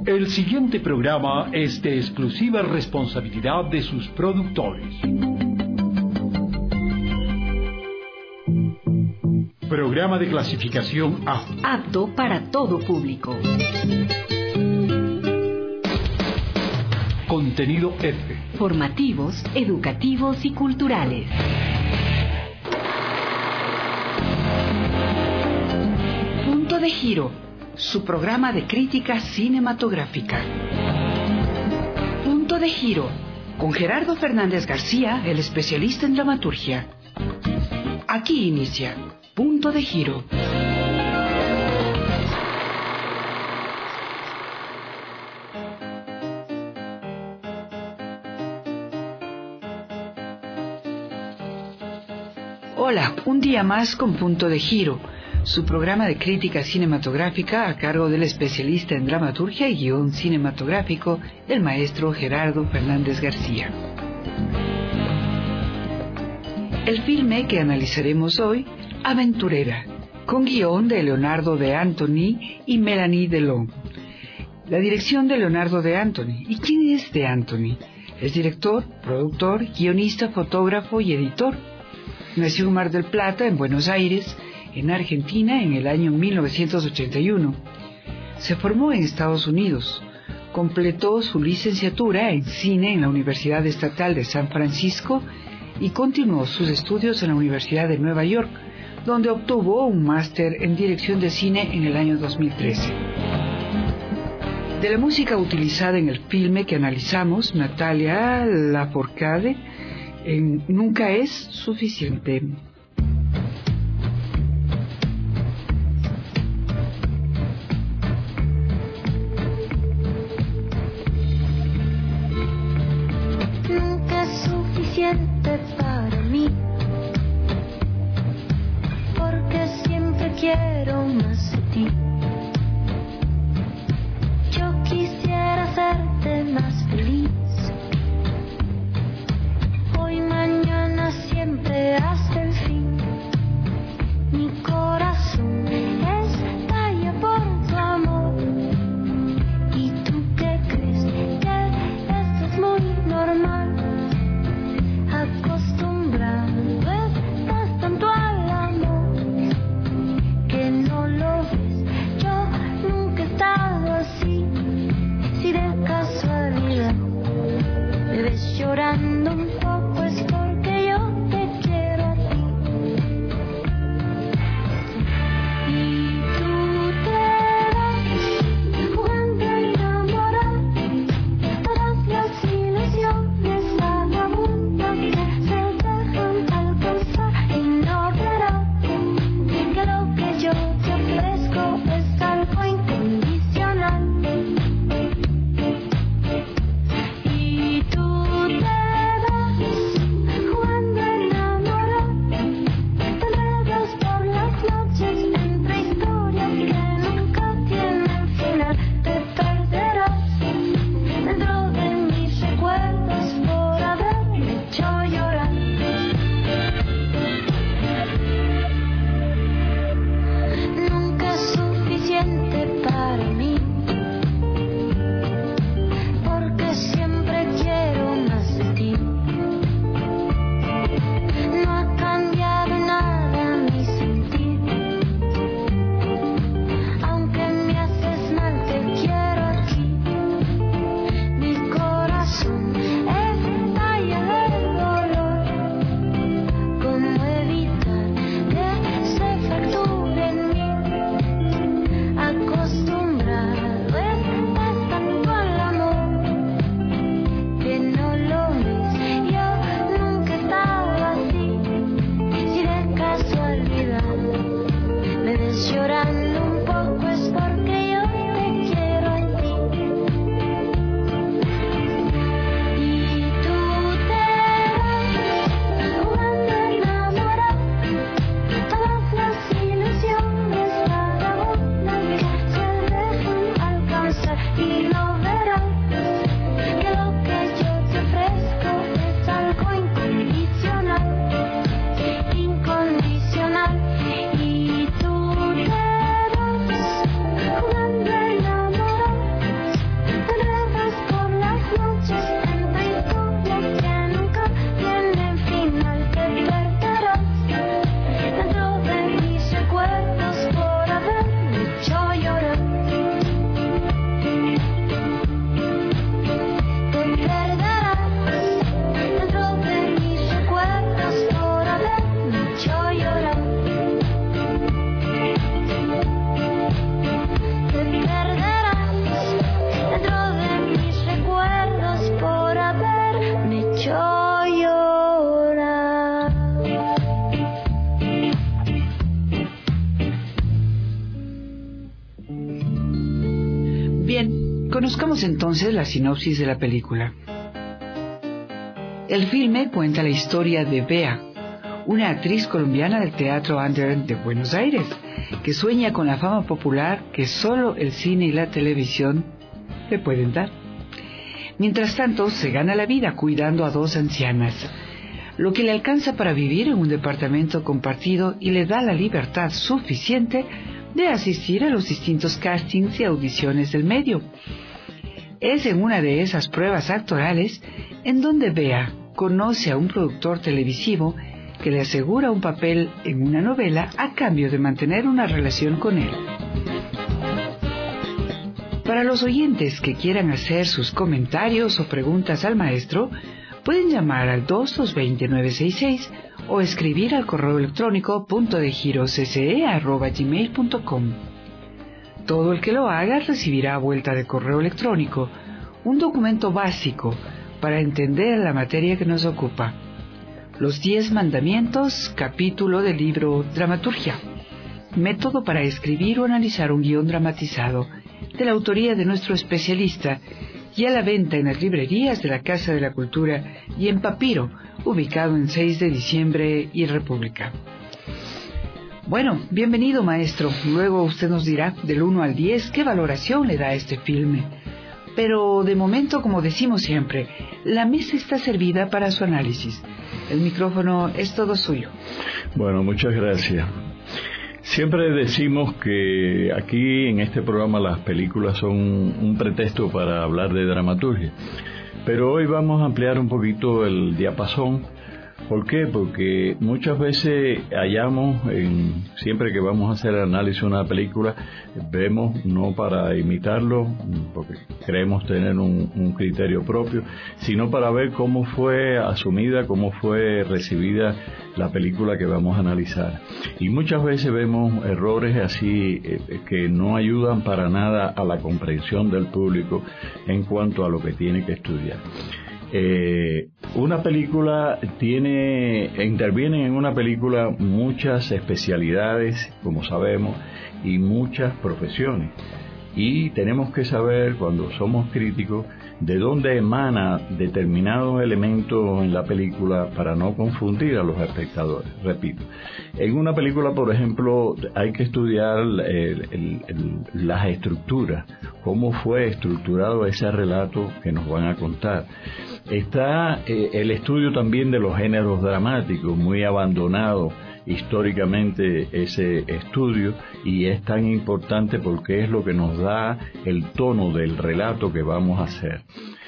El siguiente programa es de exclusiva responsabilidad de sus productores. Programa de clasificación A. Apto para todo público. Contenido F. Formativos, educativos y culturales. Punto de Giro, su programa de crítica cinematográfica. Punto de Giro, con Gerardo Fernández García, el especialista en dramaturgia. Aquí inicia Punto de Giro. Hola, un día más con Punto de Giro, su programa de crítica cinematográfica a cargo del especialista en dramaturgia y guión cinematográfico, el maestro Gerardo Fernández García. El filme que analizaremos hoy, Aventurera, con guión de Leonardo de Antony y Melanie Delon. La dirección de Leonardo de Antony. ¿Y quién es de Antony? Es director, productor, guionista, fotógrafo y editor. Nació en Mar del Plata, en Buenos Aires, en Argentina, en el año 1981. Se formó en Estados Unidos. Completó su licenciatura en cine en la Universidad Estatal de San Francisco y continuó sus estudios en la Universidad de Nueva York, donde obtuvo un máster en dirección de cine en el año 2013. De la música utilizada en el filme que analizamos, Natalia Lafourcade, en Nunca es suficiente. Nunca es suficiente para mí, porque siempre quiero más de ti. Yo quisiera hacerte más feliz. Hoy, mañana, siempre hasta el fin. Bien, conozcamos entonces la sinopsis de la película. El filme cuenta la historia de Bea, una actriz colombiana del Teatro Under de Buenos Aires, que sueña con la fama popular que solo el cine y la televisión le pueden dar. Mientras tanto, se gana la vida cuidando a 2 ancianas, lo que le alcanza para vivir en un departamento compartido y le da la libertad suficiente de asistir a los distintos castings y audiciones del medio. Es en una de esas pruebas actorales en donde Bea conoce a un productor televisivo que le asegura un papel en una novela a cambio de mantener una relación con él. Para los oyentes que quieran hacer sus comentarios o preguntas al maestro, pueden llamar al 2220-966 o escribir al correo electrónico puntodegirocce@gmail.com. Todo el que lo haga recibirá a vuelta de correo electrónico un documento básico para entender la materia que nos ocupa. Los 10 mandamientos, capítulo del libro Dramaturgia, método para escribir o analizar un guión dramatizado, de la autoría de nuestro especialista, y a la venta en las librerías de la Casa de la Cultura y en Papiro, ubicado en 6 de diciembre y República. Bueno, bienvenido maestro. Luego usted nos dirá del 1 al 10 qué valoración le da a este filme. Pero de momento, como decimos siempre, la mesa está servida para su análisis. El micrófono es todo suyo. Bueno, muchas gracias. Siempre decimos que aquí en este programa las películas son un pretexto para hablar de dramaturgia, pero hoy vamos a ampliar un poquito el diapasón. ¿Por qué? Porque muchas veces hallamos, siempre que vamos a hacer el análisis de una película, vemos no para imitarlo, porque creemos tener un criterio propio, sino para ver cómo fue asumida, cómo fue recibida la película que vamos a analizar. Y muchas veces vemos errores así que no ayudan para nada a la comprensión del público en cuanto a lo que tiene que estudiar. Una película intervienen en una película muchas especialidades, como sabemos, y muchas profesiones. Y tenemos que saber, cuando somos críticos, de dónde emana determinados elementos en la película para no confundir a los espectadores. Repito, en una película, por ejemplo, hay que estudiar las estructuras, cómo fue estructurado ese relato que nos van a contar. Está el estudio también de los géneros dramáticos, muy abandonado históricamente ese estudio, y es tan importante porque es lo que nos da el tono del relato que vamos a hacer.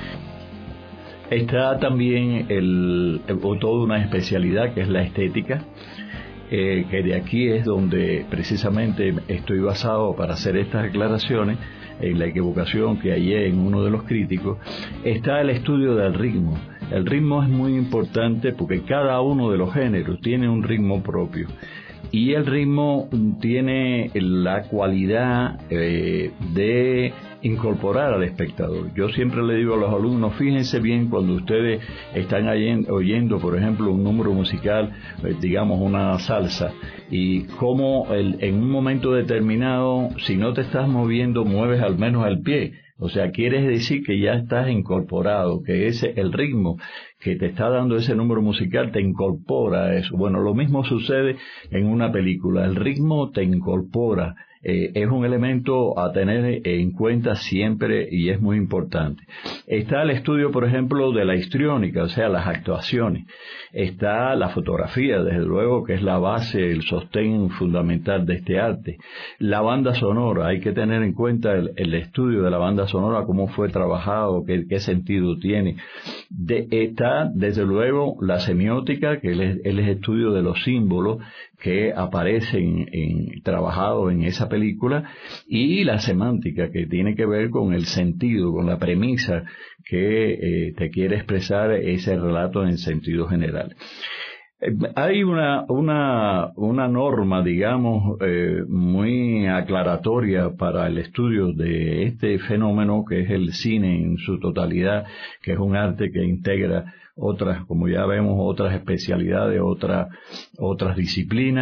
Está también toda una especialidad que es la estética, que de aquí es donde precisamente estoy basado para hacer estas declaraciones, en la equivocación que hallé en uno de los críticos. Está el estudio del ritmo. El ritmo es muy importante porque cada uno de los géneros tiene un ritmo propio. Y el ritmo tiene la cualidad de incorporar al espectador. Yo siempre le digo a los alumnos, fíjense bien cuando ustedes están oyendo, por ejemplo, un número musical, digamos una salsa, y cómo en un momento determinado, si no te estás moviendo, mueves al menos el pie. O sea, quieres decir que ya estás incorporado, que el ritmo que te está dando ese número musical te incorpora a eso. Bueno, lo mismo sucede en una película. El ritmo te incorpora. Es un elemento a tener en cuenta siempre y es muy importante. Está el estudio, por ejemplo, de la histriónica, o sea, las actuaciones. Está la fotografía, desde luego, que es la base, el sostén fundamental de este arte. La banda sonora, hay que tener en cuenta el estudio de la banda sonora, cómo fue trabajado, qué sentido tiene. Está, desde luego, la semiótica, que es el estudio de los símbolos que aparecen trabajados en esa película, y la semántica, que tiene que ver con el sentido, con la premisa que te quiere expresar ese relato en sentido general. Hay una norma, digamos, muy aclaratoria para el estudio de este fenómeno que es el cine en su totalidad, que es un arte que integra otras, como ya vemos, otras especialidades, otras disciplinas,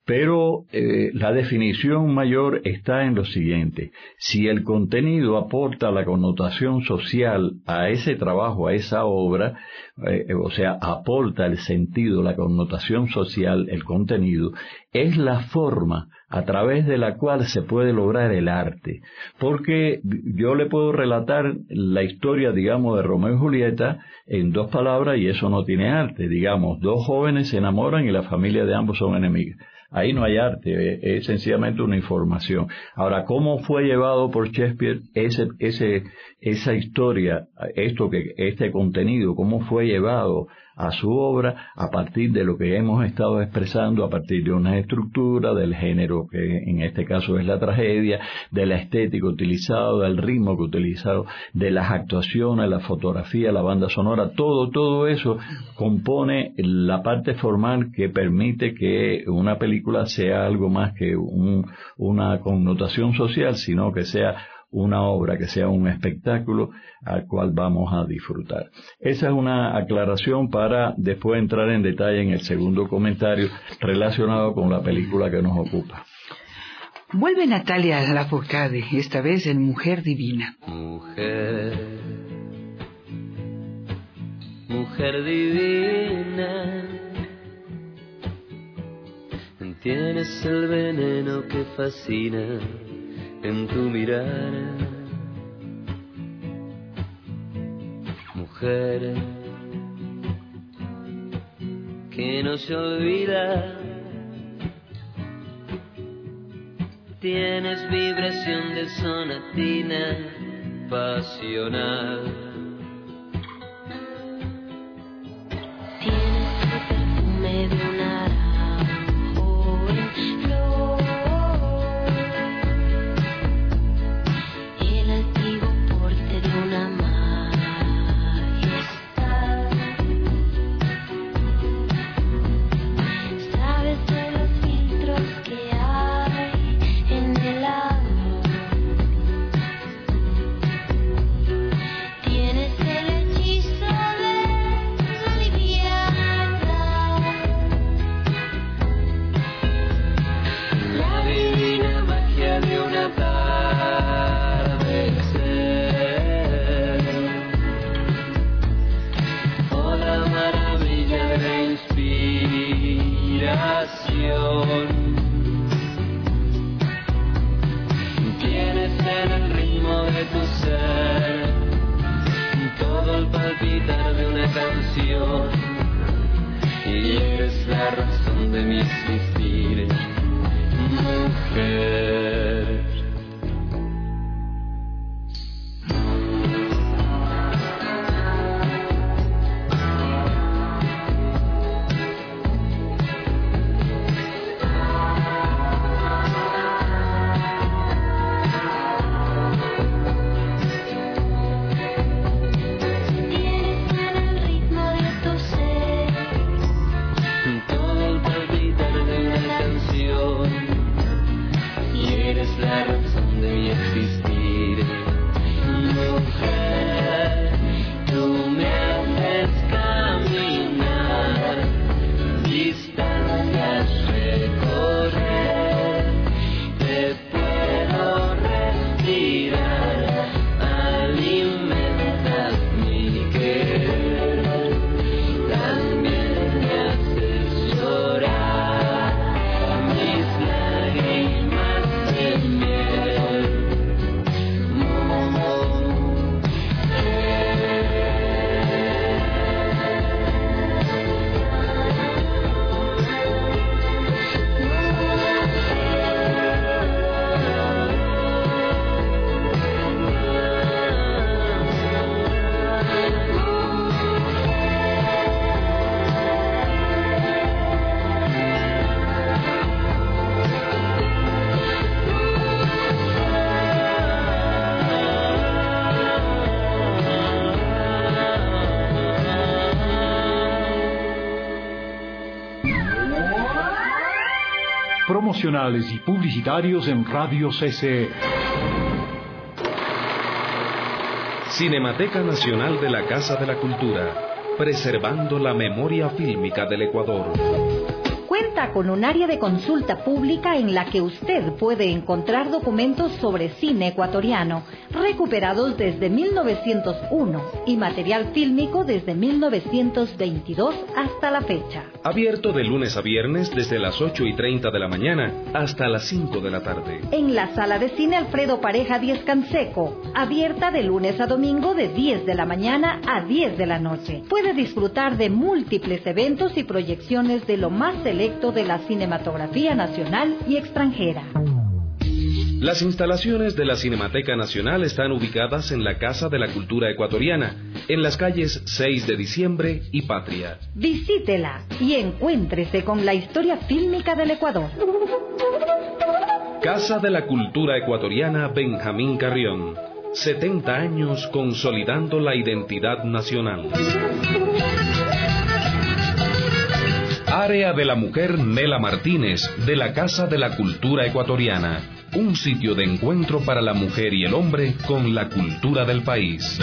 Pero la definición mayor está en lo siguiente: si el contenido aporta la connotación social a ese trabajo, a esa obra, o sea, aporta el sentido, la connotación social, el contenido, es la forma a través de la cual se puede lograr el arte. Porque yo le puedo relatar la historia, digamos, de Romeo y Julieta en 2 palabras y eso no tiene arte. Digamos, 2 jóvenes se enamoran y la familia de ambos son enemigas. Ahí no hay arte, es sencillamente una información. Ahora, ¿cómo fue llevado por Shakespeare esa historia, este contenido, cómo fue llevado a su obra a partir de lo que hemos estado expresando, a partir de una estructura, del género que en este caso es la tragedia, de la estética utilizada, del ritmo que utilizado, de las actuaciones, la fotografía, la banda sonora, todo eso compone la parte formal que permite que una película sea algo más que una connotación social, sino que sea una obra, que sea un espectáculo al cual vamos a disfrutar. Esa es una aclaración para después entrar en detalle en el segundo comentario relacionado con la película que nos ocupa. Vuelve Natalia Lafourcade, esta vez en Mujer Divina. Mujer divina, tienes el veneno que fascina en tu mirar. Mujer que no se olvida, tienes vibración de sonatina pasional. Tienes el perfume de un naranjo en flor, el altivo porte de una majestad. Sabes de los filtros que hay en el amor. Tienes el hechizo de liviandad, la divina magia de un atardecer, o la maravilla de la inspiración. Tienes en el ritmo de tu ser todo el palpitar de una canción, y eres la razón de mi existir, mujer. Tienes en el ritmo de tu ser todo el palpitar de una canción, y eres la razón de mi existir, mujer. Tú me haces caminar, distancias recorrer, te puedo respirar, alimentas mi querer, también me haces llorar, mis lágrimas de miel, Promocionales y publicitarios en Radio CC. Cinemateca Nacional de la Casa de la Cultura, preservando la memoria fílmica del Ecuador. Cuenta Cuenta con un área de consulta pública en la que usted puede encontrar documentos sobre cine ecuatoriano, recuperados desde 1901 y material fílmico desde 1922 hasta la fecha. Abierto de lunes a viernes desde las 8:30 de la mañana hasta las 5 de la tarde. En la sala de cine Alfredo Pareja 10 Canseco, abierta de lunes a domingo de 10 de la mañana a 10 de la noche. Puede disfrutar de múltiples eventos y proyecciones de lo más selecto de la cinematografía nacional y extranjera. Las instalaciones de la Cinemateca Nacional están ubicadas en la Casa de la Cultura Ecuatoriana, en las calles 6 de Diciembre y Patria. Visítela y encuéntrese con la historia fílmica del Ecuador. Casa de la Cultura Ecuatoriana Benjamín Carrión. 70 años consolidando la identidad nacional. Área de la Mujer Nela Martínez, de la Casa de la Cultura Ecuatoriana. Un sitio de encuentro para la mujer y el hombre con la cultura del país.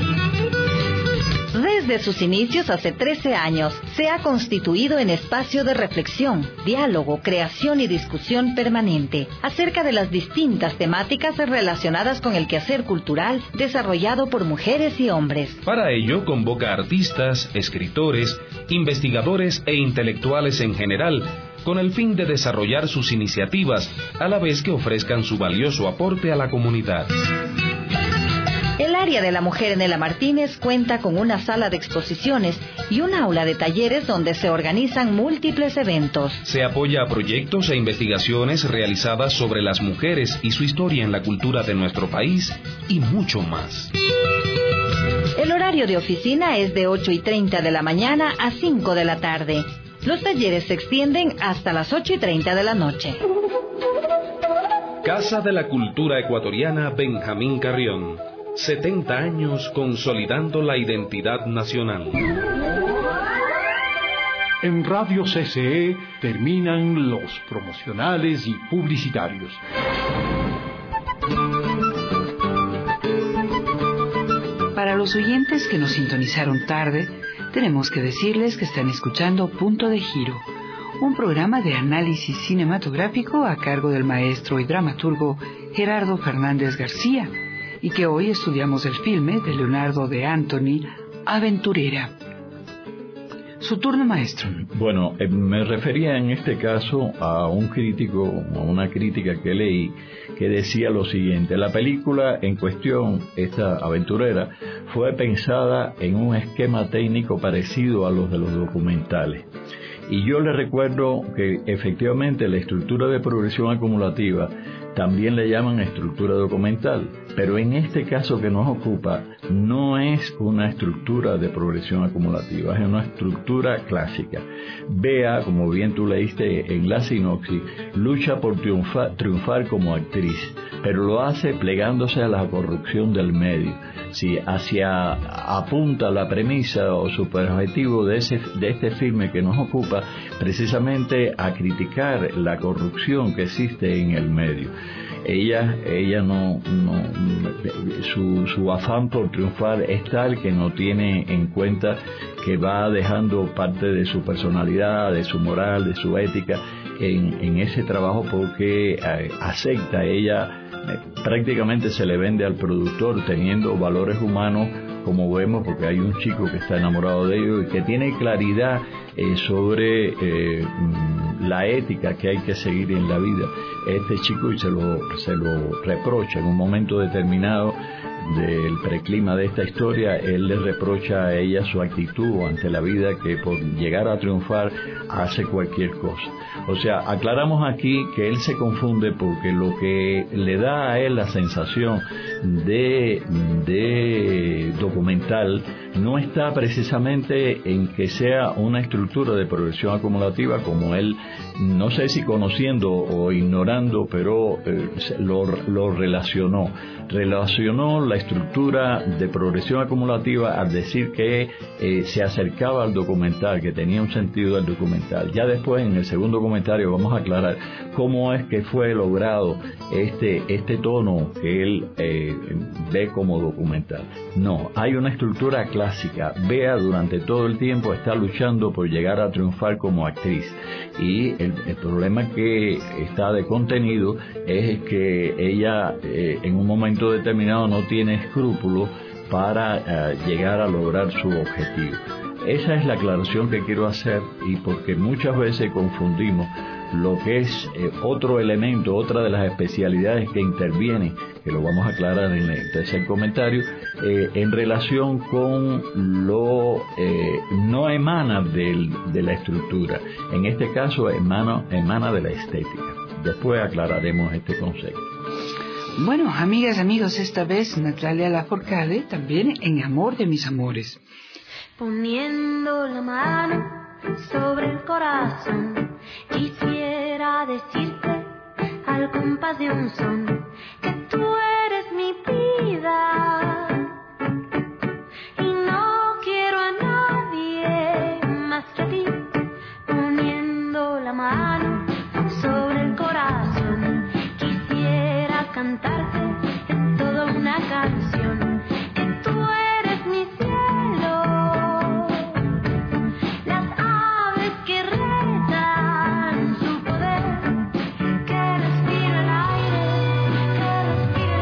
Desde sus inicios hace 13 años, se ha constituido en espacio de reflexión, diálogo, creación y discusión permanente acerca de las distintas temáticas relacionadas con el quehacer cultural desarrollado por mujeres y hombres. Para ello, convoca artistas, escritores, investigadores e intelectuales en general, con el fin de desarrollar sus iniciativas, a la vez que ofrezcan su valioso aporte a la comunidad. El área de la mujer Nela Martínez cuenta con una sala de exposiciones y un aula de talleres donde se organizan múltiples eventos. Se apoya a proyectos e investigaciones realizadas sobre las mujeres y su historia en la cultura de nuestro país y mucho más. El horario de oficina es de 8:30 de la mañana a 5 de la tarde. Los talleres se extienden hasta las 8:30 de la noche. Casa de la Cultura Ecuatoriana Benjamín Carrión. 70 años consolidando la identidad nacional. En Radio CCE terminan los promocionales y publicitarios. Para los oyentes que nos sintonizaron tarde, tenemos que decirles que están escuchando Punto de Giro, un programa de análisis cinematográfico a cargo del maestro y dramaturgo Gerardo Fernández García, y que hoy estudiamos el filme de Leonardo de Antoni, Aventurera. Su turno, maestro. Bueno, me refería en este caso a un crítico, a una crítica que leí, que decía lo siguiente: la película en cuestión, esta Aventurera, fue pensada en un esquema técnico parecido a los de los documentales. Y yo le recuerdo que efectivamente la estructura de progresión acumulativa también le llaman estructura documental, pero en este caso que nos ocupa no es una estructura de progresión acumulativa, es una estructura clásica. Bea, como bien tú leíste en la sinopsis, lucha por triunfar como actriz, pero lo hace plegándose a la corrupción del medio. Si apunta la premisa o su objetivo de este filme que nos ocupa precisamente a criticar la corrupción que existe en el medio. Ella su afán por triunfar es tal que no tiene en cuenta que va dejando parte de su personalidad, de su moral, de su ética en ese trabajo, porque acepta, ella prácticamente se le vende al productor teniendo valores humanos, como vemos, porque hay un chico que está enamorado de ellos y que tiene claridad sobre la ética que hay que seguir en la vida. Este chico se lo reprocha en un momento determinado del preclima de esta historia. Él le reprocha a ella su actitud ante la vida, que por llegar a triunfar hace cualquier cosa. O sea, aclaramos aquí que él se confunde, porque lo que le da a él la sensación de documental no está precisamente en que sea una estructura de progresión acumulativa, como él, no sé si conociendo o ignorando, pero lo relacionó la estructura de progresión acumulativa al decir que se acercaba al documental, que tenía un sentido del documental. Ya después, en el segundo comentario, vamos a aclarar cómo es que fue logrado este tono que él ve como documental. No, hay una estructura clásica. Bea durante todo el tiempo está luchando por llegar a triunfar como actriz, y el problema que está de contenido es que ella en un momento determinado no tiene escrúpulos para llegar a lograr su objetivo. Esa es la aclaración que quiero hacer, y porque muchas veces confundimos lo que es otro elemento, otra de las especialidades que interviene, que lo vamos a aclarar en el tercer comentario, en relación con lo no emana de la estructura. En este caso emana de la estética. Después aclararemos este concepto. Bueno, amigas, amigos, esta vez Natalia Lafourcade también en Amor de mis amores. Poniendo la mano sobre el corazón, quisiera decirte al compás de un son que tú eres mi vida y no quiero a nadie más que a ti. Poniendo la mano sobre el corazón, quisiera cantarte en toda una canción que tú eres mi cielo. Las aves que rezan su poder, que respira el aire, que respira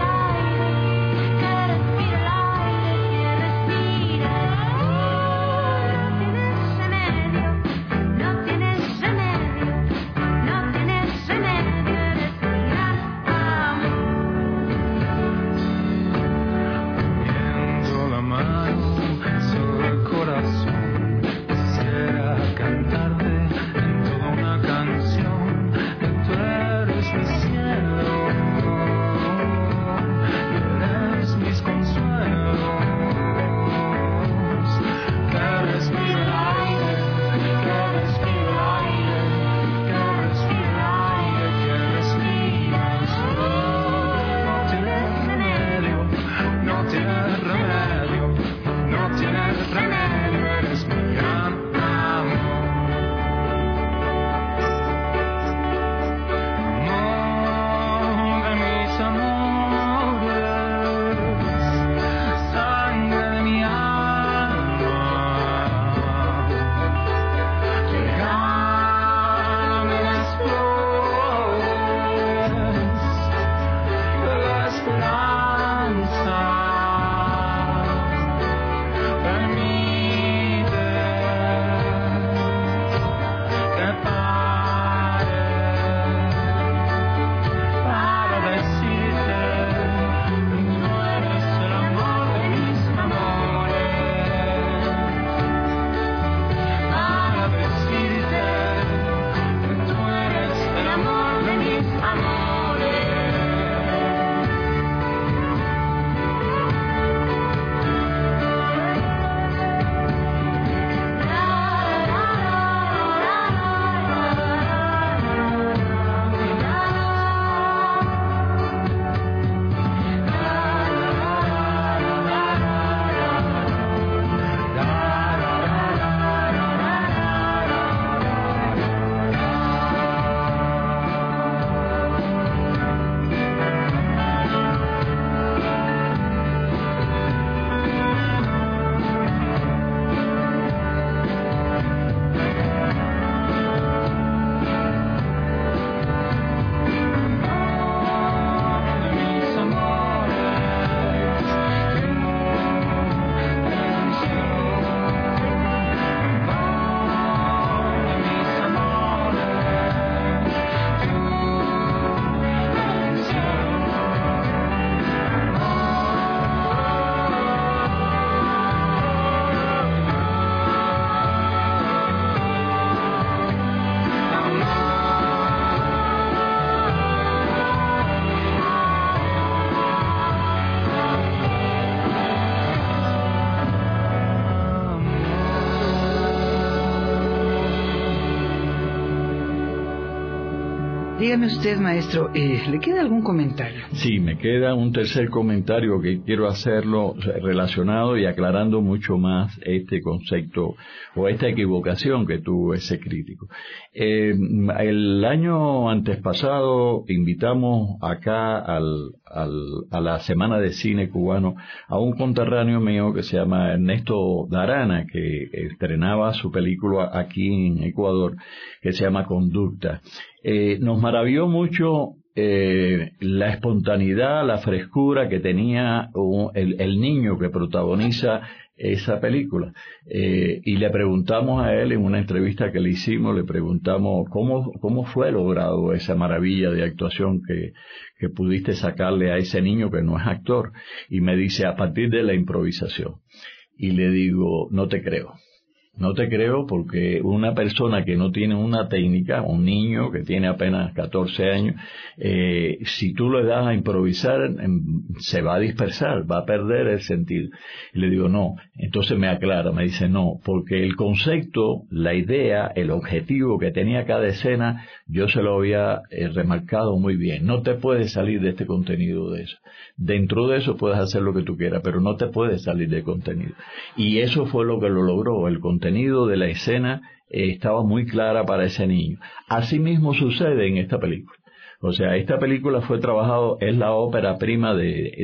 Dígame usted, maestro, ¿le queda algún comentario? Sí, me queda un tercer comentario que quiero hacerlo relacionado y aclarando mucho más este concepto o esta equivocación que tuvo ese crítico. El año antepasado invitamos acá a la Semana de Cine Cubano a un conterráneo mío que se llama Ernesto Darana, que estrenaba su película aquí en Ecuador, que se llama Conducta. Nos maravilló mucho la espontaneidad, la frescura que tenía el niño que protagoniza esa película. Y le preguntamos a él en una entrevista que le hicimos, le preguntamos cómo fue logrado esa maravilla de actuación que pudiste sacarle a ese niño que no es actor. Y me dice, a partir de la improvisación. Y le digo, no te creo. No te creo porque una persona que no tiene una técnica, un niño que tiene apenas 14 años, si tú le das a improvisar, se va a dispersar, va a perder el sentido. Y le digo, no. Entonces me aclara, me dice, no, porque el concepto, la idea, el objetivo que tenía cada escena, yo se lo había remarcado muy bien. No te puedes salir de este contenido de eso. Dentro de eso puedes hacer lo que tú quieras, pero no te puedes salir del contenido. Y eso fue lo que lo logró. El contenido de la escena estaba muy clara para ese niño. Asimismo sucede en esta película. O sea, esta película fue trabajado, es la ópera prima de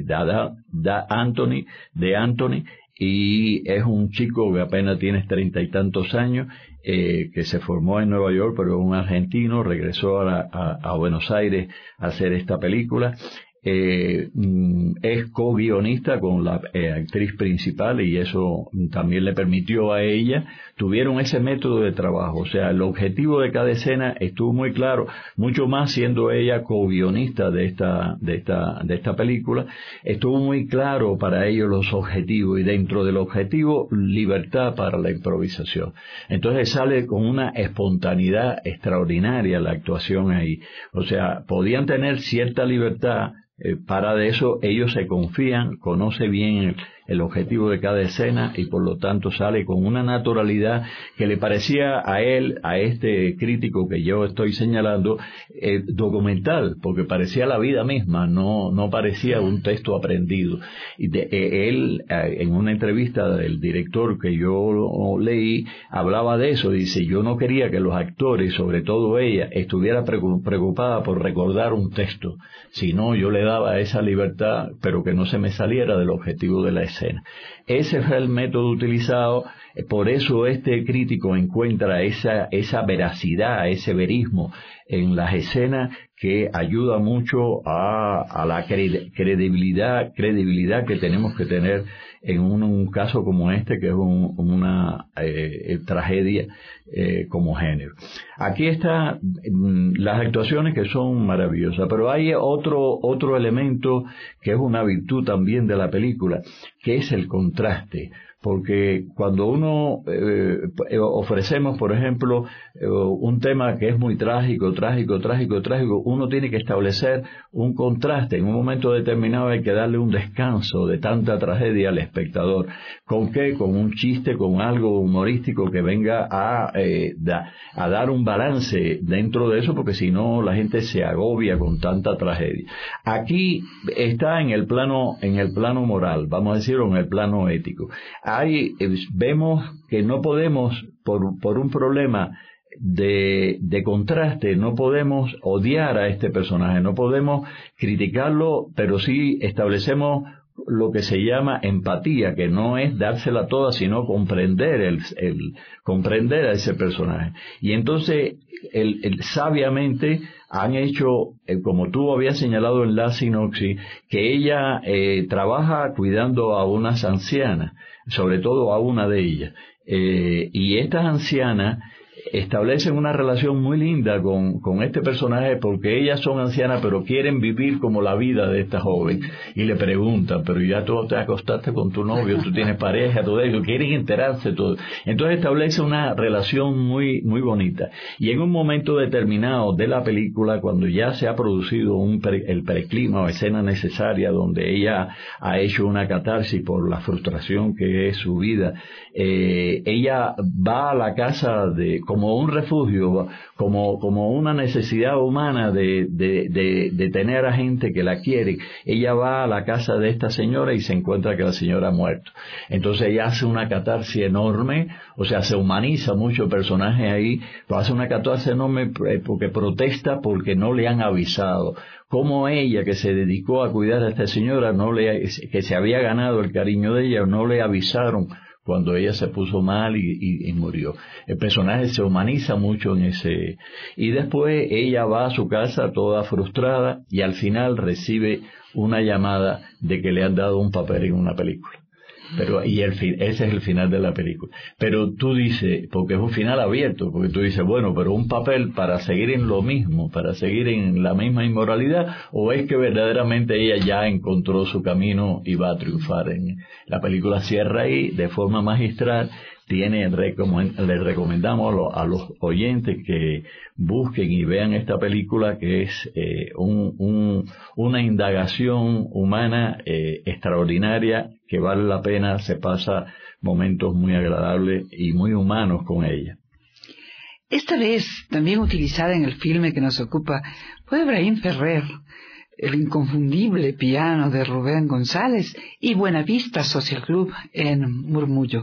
Anthony, y es un chico que apenas tiene 30 y tantos años, que se formó en Nueva York, pero es un argentino, regresó a Buenos Aires a hacer esta película. Es co-guionista con la actriz principal y eso también le permitió a ella, tuvieron ese método de trabajo, o sea, el objetivo de cada escena estuvo muy claro, mucho más siendo ella co-guionista de esta película, estuvo muy claro para ellos los objetivos y dentro del objetivo, libertad para la improvisación. Entonces sale con una espontaneidad extraordinaria la actuación ahí, o sea, podían tener cierta libertad. Para de eso ellos se confían, conoce bien el objetivo de cada escena y por lo tanto sale con una naturalidad que le parecía a él, a este crítico que yo estoy señalando, documental, porque parecía la vida misma, no parecía un texto aprendido. Y él, en una entrevista del director que yo leí, hablaba de eso, dice, yo no quería que los actores, sobre todo ella, estuviera preocupada por recordar un texto, sino yo le daba esa libertad, pero que no se me saliera del objetivo de la escena. Ese fue el método utilizado, por eso este crítico encuentra esa veracidad, ese verismo en las escenas que ayuda mucho a la credibilidad que tenemos que tener en un caso como este, que es una tragedia como género. Aquí están las actuaciones que son maravillosas, pero hay otro elemento que es una virtud también de la película, que es el contraste. Porque cuando uno ofrecemos, por ejemplo, un tema que es muy trágico, uno tiene que establecer un contraste. En un momento determinado hay que darle un descanso de tanta tragedia al espectador. ¿Con qué? Con un chiste, con algo humorístico que venga a dar un balance dentro de eso, porque si no la gente se agobia con tanta tragedia. Aquí está en el plano moral, vamos a decirlo, en el plano ético. Vemos que no podemos, por un problema de contraste, no podemos odiar a este personaje, no podemos criticarlo, pero sí establecemos lo que se llama empatía, que no es dársela toda, sino comprender comprender a ese personaje. Y entonces, sabiamente han hecho, como tú habías señalado en la sinopsis, que ella trabaja cuidando a unas ancianas, sobre todo a una de ellas. Y estas ancianas establecen una relación muy linda con este personaje porque ellas son ancianas pero quieren vivir como la vida de esta joven y le preguntan, pero ya tú te acostaste con tu novio, tú tienes pareja, todo eso, quieren enterarse todo. Entonces establece una relación muy, muy bonita. Y en un momento determinado de la película, cuando ya se ha producido el preclima o escena necesaria donde ella ha hecho una catarsis por la frustración que es su vida, ella va a la casa como un refugio, como una necesidad humana de tener a gente que la quiere. Ella va a la casa de esta señora y se encuentra que la señora ha muerto. Entonces ella hace una catarsis enorme, o sea, se humaniza mucho el personaje ahí, pero hace una catarsis enorme porque protesta porque no le han avisado. Como ella, que se dedicó a cuidar a esta señora, que se había ganado el cariño de ella, no le avisaron cuando ella se puso mal y murió. El personaje se humaniza mucho en ese... Y después ella va a su casa toda frustrada y al final recibe una llamada de que le han dado un papel en una película. Ese es el final de la película. Pero tú dices, porque es un final abierto, porque tú dices, bueno, pero un papel para seguir en lo mismo, para seguir en la misma inmoralidad, o es que verdaderamente ella ya encontró su camino y va a triunfar. La película cierra ahí de forma magistral. Le recomendamos a los oyentes que busquen y vean esta película, que es una indagación humana extraordinaria, que vale la pena, se pasa momentos muy agradables y muy humanos con ella. Esta vez también utilizada en el filme que nos ocupa fue Ebrahim Ferrer, el inconfundible piano de Rubén González y Buenavista Social Club en Murmullo.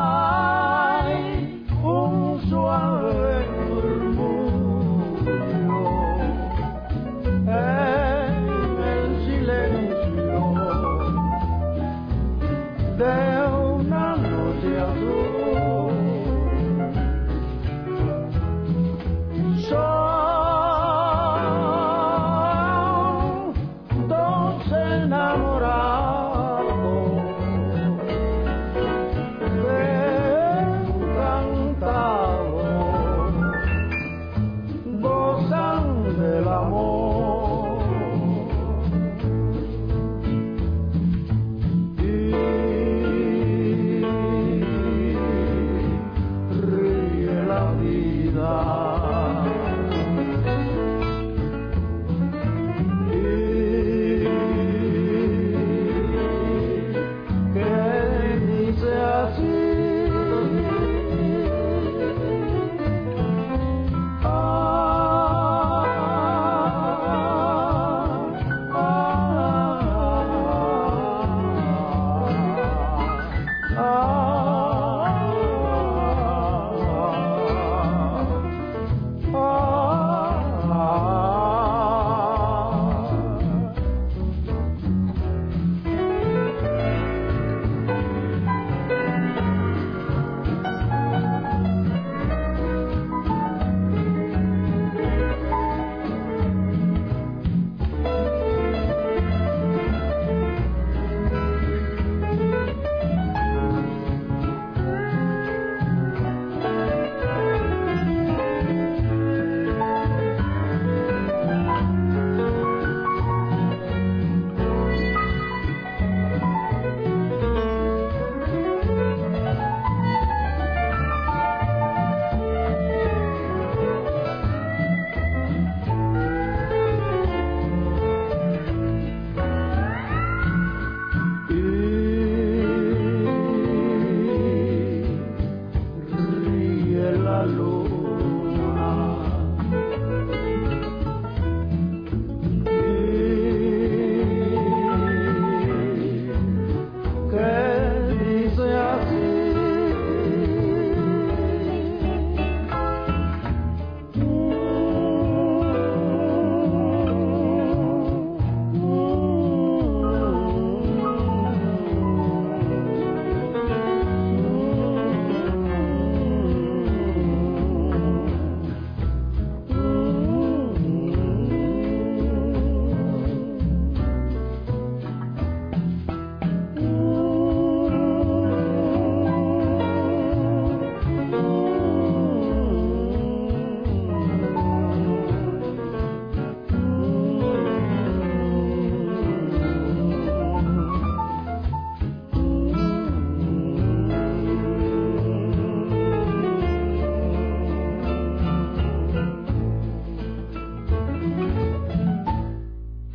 Un suave murmullo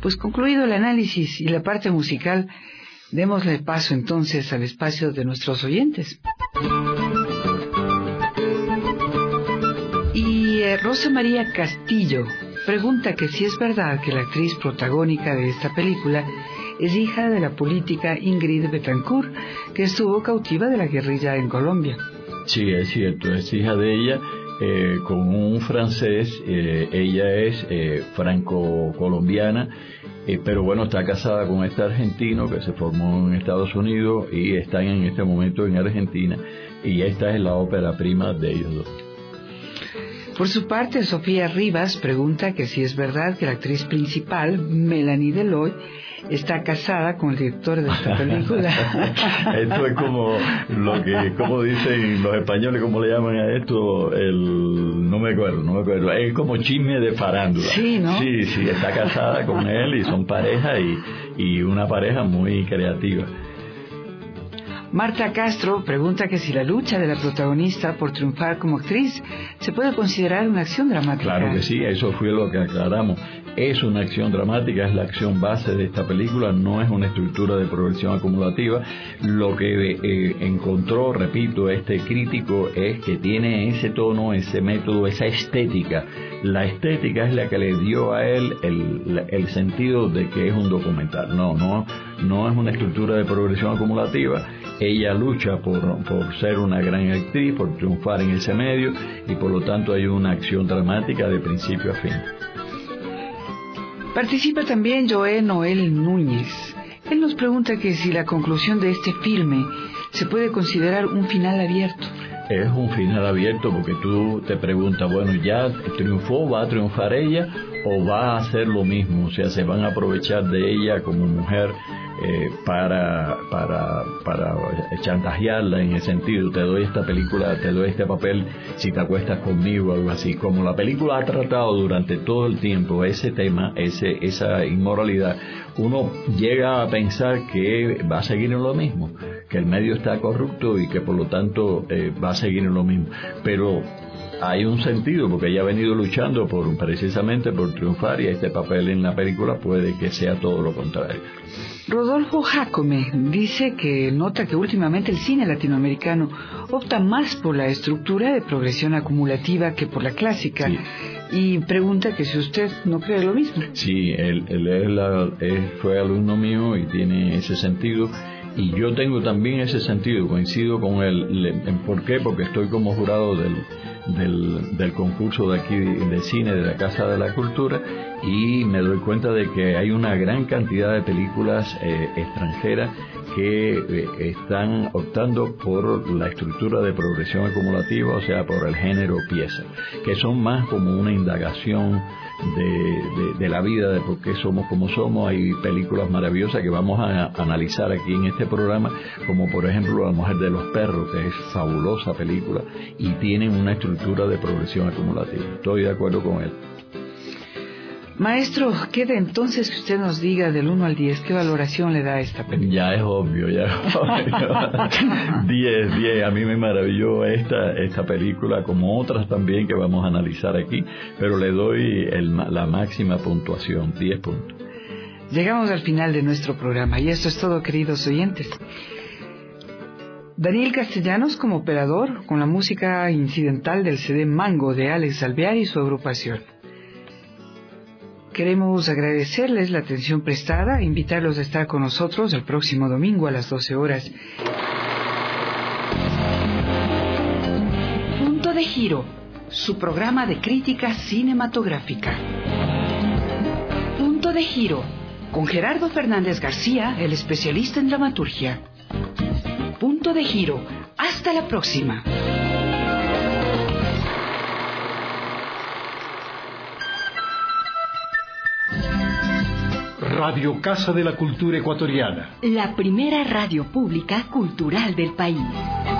Pues concluido el análisis y la parte musical, démosle paso entonces al espacio de nuestros oyentes. Y Rosa María Castillo pregunta que si es verdad que la actriz protagónica de esta película es hija de la política Ingrid Betancourt, que estuvo cautiva de la guerrilla en Colombia. Sí, es cierto, es hija de ella, con un francés. Ella es franco-colombiana, pero bueno, está casada con este argentino que se formó en Estados Unidos y están en este momento en Argentina, y esta es la ópera prima de ellos dos. Por su parte, Sofía Rivas pregunta que si es verdad que la actriz principal, Melanie Deloy, está casada con el director de esta película. Esto es como lo que, como dicen los españoles, ¿cómo le llaman a esto? No me acuerdo. Es como chisme de farándula. Sí, ¿no? Sí, está casada con él y son pareja y una pareja muy creativa. Marta Castro pregunta que si la lucha de la protagonista por triunfar como actriz se puede considerar una acción dramática. Claro que sí, eso fue lo que aclaramos. Es una acción dramática, es la acción base de esta película, no es una estructura de progresión acumulativa. Lo que encontró, repito, este crítico es que tiene ese tono, ese método, esa estética. La estética es la que le dio a él el sentido de que es un documental. No es una estructura de progresión acumulativa. Ella lucha por ser una gran actriz, por triunfar en ese medio, y por lo tanto hay una acción dramática de principio a fin. Participa también Joé Noel Núñez. Él nos pregunta que si la conclusión de este filme se puede considerar un final abierto. Es un final abierto porque tú te preguntas, bueno, ¿ya triunfó? ¿Va a triunfar ella o va a hacer lo mismo? O sea, ¿se van a aprovechar de ella como mujer para chantajearla en ese sentido? Te doy esta película, te doy este papel si te acuestas conmigo, algo así. Como la película ha tratado durante todo el tiempo ese tema, esa inmoralidad, uno llega a pensar que va a seguir en lo mismo, que el medio está corrupto y que por lo tanto va a seguir en lo mismo. Pero hay un sentido, porque ella ha venido luchando precisamente por triunfar, y este papel en la película puede que sea todo lo contrario. Rodolfo Jacome dice que nota que últimamente el cine latinoamericano opta más por la estructura de progresión acumulativa que por la clásica. Sí. Y pregunta que si usted no cree lo mismo. Sí, él fue alumno mío y tiene ese sentido. Y yo tengo también ese sentido, coincido con él. ¿Por qué? Porque estoy como jurado del concurso de aquí de cine de la Casa de la Cultura, y me doy cuenta de que hay una gran cantidad de películas extranjeras que están optando por la estructura de progresión acumulativa, o sea, por el género pieza, que son más como una indagación de la vida, de por qué somos como somos. Hay películas maravillosas que vamos a analizar aquí en este programa, como por ejemplo La Mujer de los Perros, que es fabulosa película y tienen una estructura de progresión acumulativa. Estoy de acuerdo con él. Maestro, queda entonces que usted nos diga del 1 al 10 qué valoración le da a esta película. Ya es obvio. 10. A mí me maravilló esta película, como otras también que vamos a analizar aquí, pero le doy la máxima puntuación, 10 puntos. Llegamos al final de nuestro programa y esto es todo, queridos oyentes. Daniel Castellanos como operador, con la música incidental del CD Mango de Alex Alvear y su agrupación. Queremos agradecerles la atención prestada, invitarlos a estar con nosotros el próximo domingo a las 12 horas. Punto de Giro, su programa de crítica cinematográfica. Punto de Giro, con Gerardo Fernández García, el especialista en dramaturgia. Punto de Giro, hasta la próxima. Radio Casa de la Cultura Ecuatoriana. La primera radio pública cultural del país.